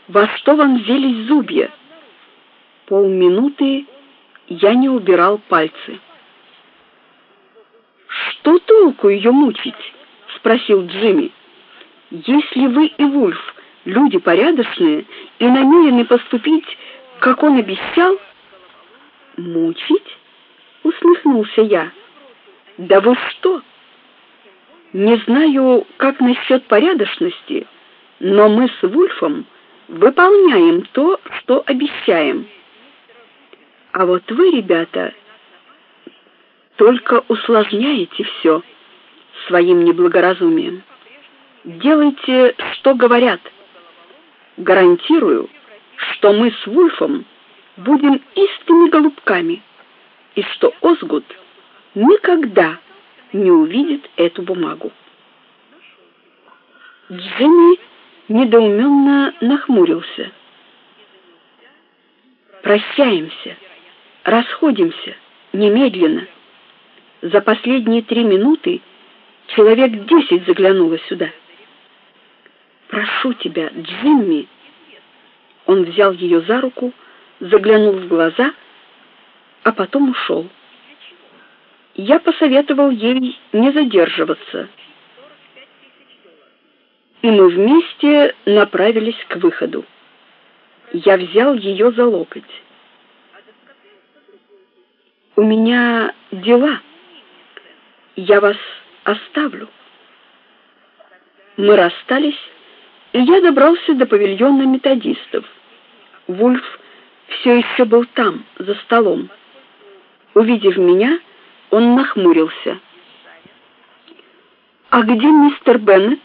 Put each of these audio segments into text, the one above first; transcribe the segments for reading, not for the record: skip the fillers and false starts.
во что вонзились зубья. Полминуты я не убирал пальцы. «Что толку ее мучить?» — спросил Джимми. «Если вы и Вульф люди порядочные и намерены поступить, как он обещал...» «Мучить?» — усмехнулся я. «Да вы что? Не знаю, как насчет порядочности, но мы с Вульфом выполняем то, что обещаем. А вот вы, ребята, только усложняете все своим неблагоразумием. Делайте, что говорят. Гарантирую, что мы с Вульфом будем истыми голубками, и что Озгуд никогда не увидит эту бумагу». Джимми недоуменно нахмурился. «Прощаемся, расходимся немедленно. За последние 3 минуты человек 10 заглянуло сюда. Прошу тебя, Джимми». Он взял ее за руку, заглянул в глаза, а потом ушел. Я посоветовал ей не задерживаться, и мы вместе направились к выходу. Я взял ее за локоть. «У меня дела. Я вас оставлю». Мы расстались, и я добрался до павильона методистов. Вульф все еще был там, за столом. Увидев меня, он нахмурился. «А где мистер Беннет?»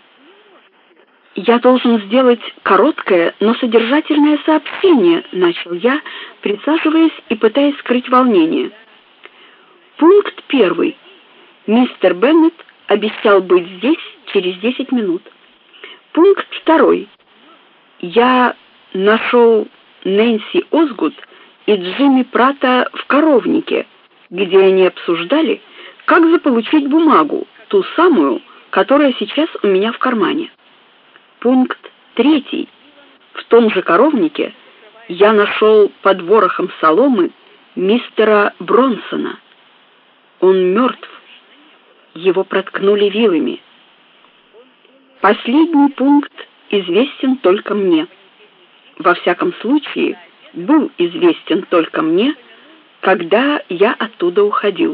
«Я должен сделать короткое, но содержательное сообщение», — начал я, присаживаясь и пытаясь скрыть волнение. «Пункт 1. Мистер Беннет обещал быть здесь через 10 минут. Пункт 2. Я нашел Нэнси Озгуд и Джимми Пратта в коровнике, где они обсуждали, как заполучить бумагу, ту самую, которая сейчас у меня в кармане. Пункт 3. В том же коровнике я нашел под ворохом соломы мистера Бронсона. Он мертв. Его проткнули вилами. Последний пункт известен только мне. Во всяком случае, был известен только мне, когда я оттуда уходил».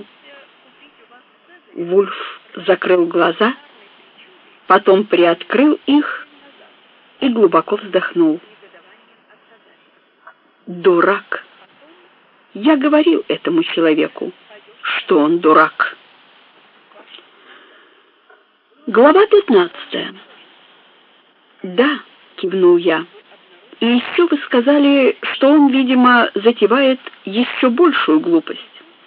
Вульф закрыл глаза, потом приоткрыл их и глубоко вздохнул. «Дурак! Я говорил этому человеку, что он дурак». Глава 15. «Да», — кивнул я. «И еще вы сказали, что он, видимо, затевает еще большую глупость».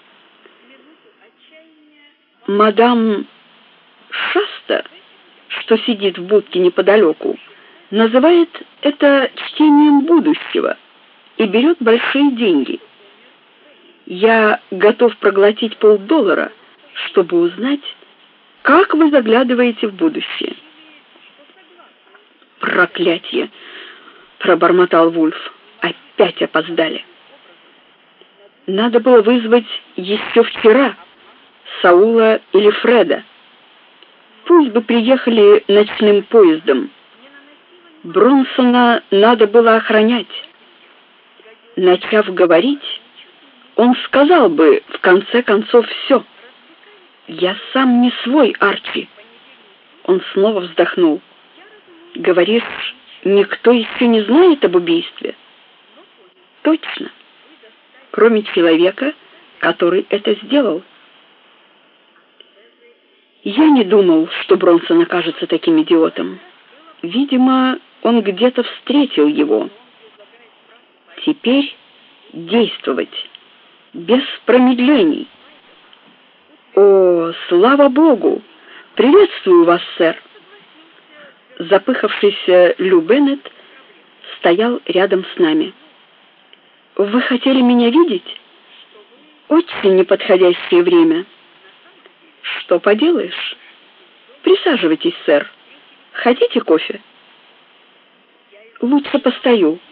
Мадам Шаста, что сидит в будке неподалеку, называет это чтением будущего и берет большие деньги. Я готов проглотить $5, чтобы узнать, как вы заглядываете в будущее. «Проклятье!» — пробормотал Вульф. «Опять опоздали. Надо было вызвать еще вчера Саула или Фреда. Пусть бы приехали ночным поездом. Бронсона надо было охранять». Начав говорить, он сказал бы в конце концов все. «Я сам не свой, Арчи». Он снова вздохнул. «Говоришь, никто еще не знает об убийстве?» «Точно. Кроме человека, который это сделал». Я не думал, что Бронсон окажется таким идиотом. Видимо, он где-то встретил его. Теперь действовать, без промедлений. «О, слава Богу! Приветствую вас, сэр!» Запыхавшийся Лю Беннет стоял рядом с нами. «Вы хотели меня видеть? Очень неподходящее время». «Что поделаешь? Присаживайтесь, сэр. Хотите кофе?» Лучше постою.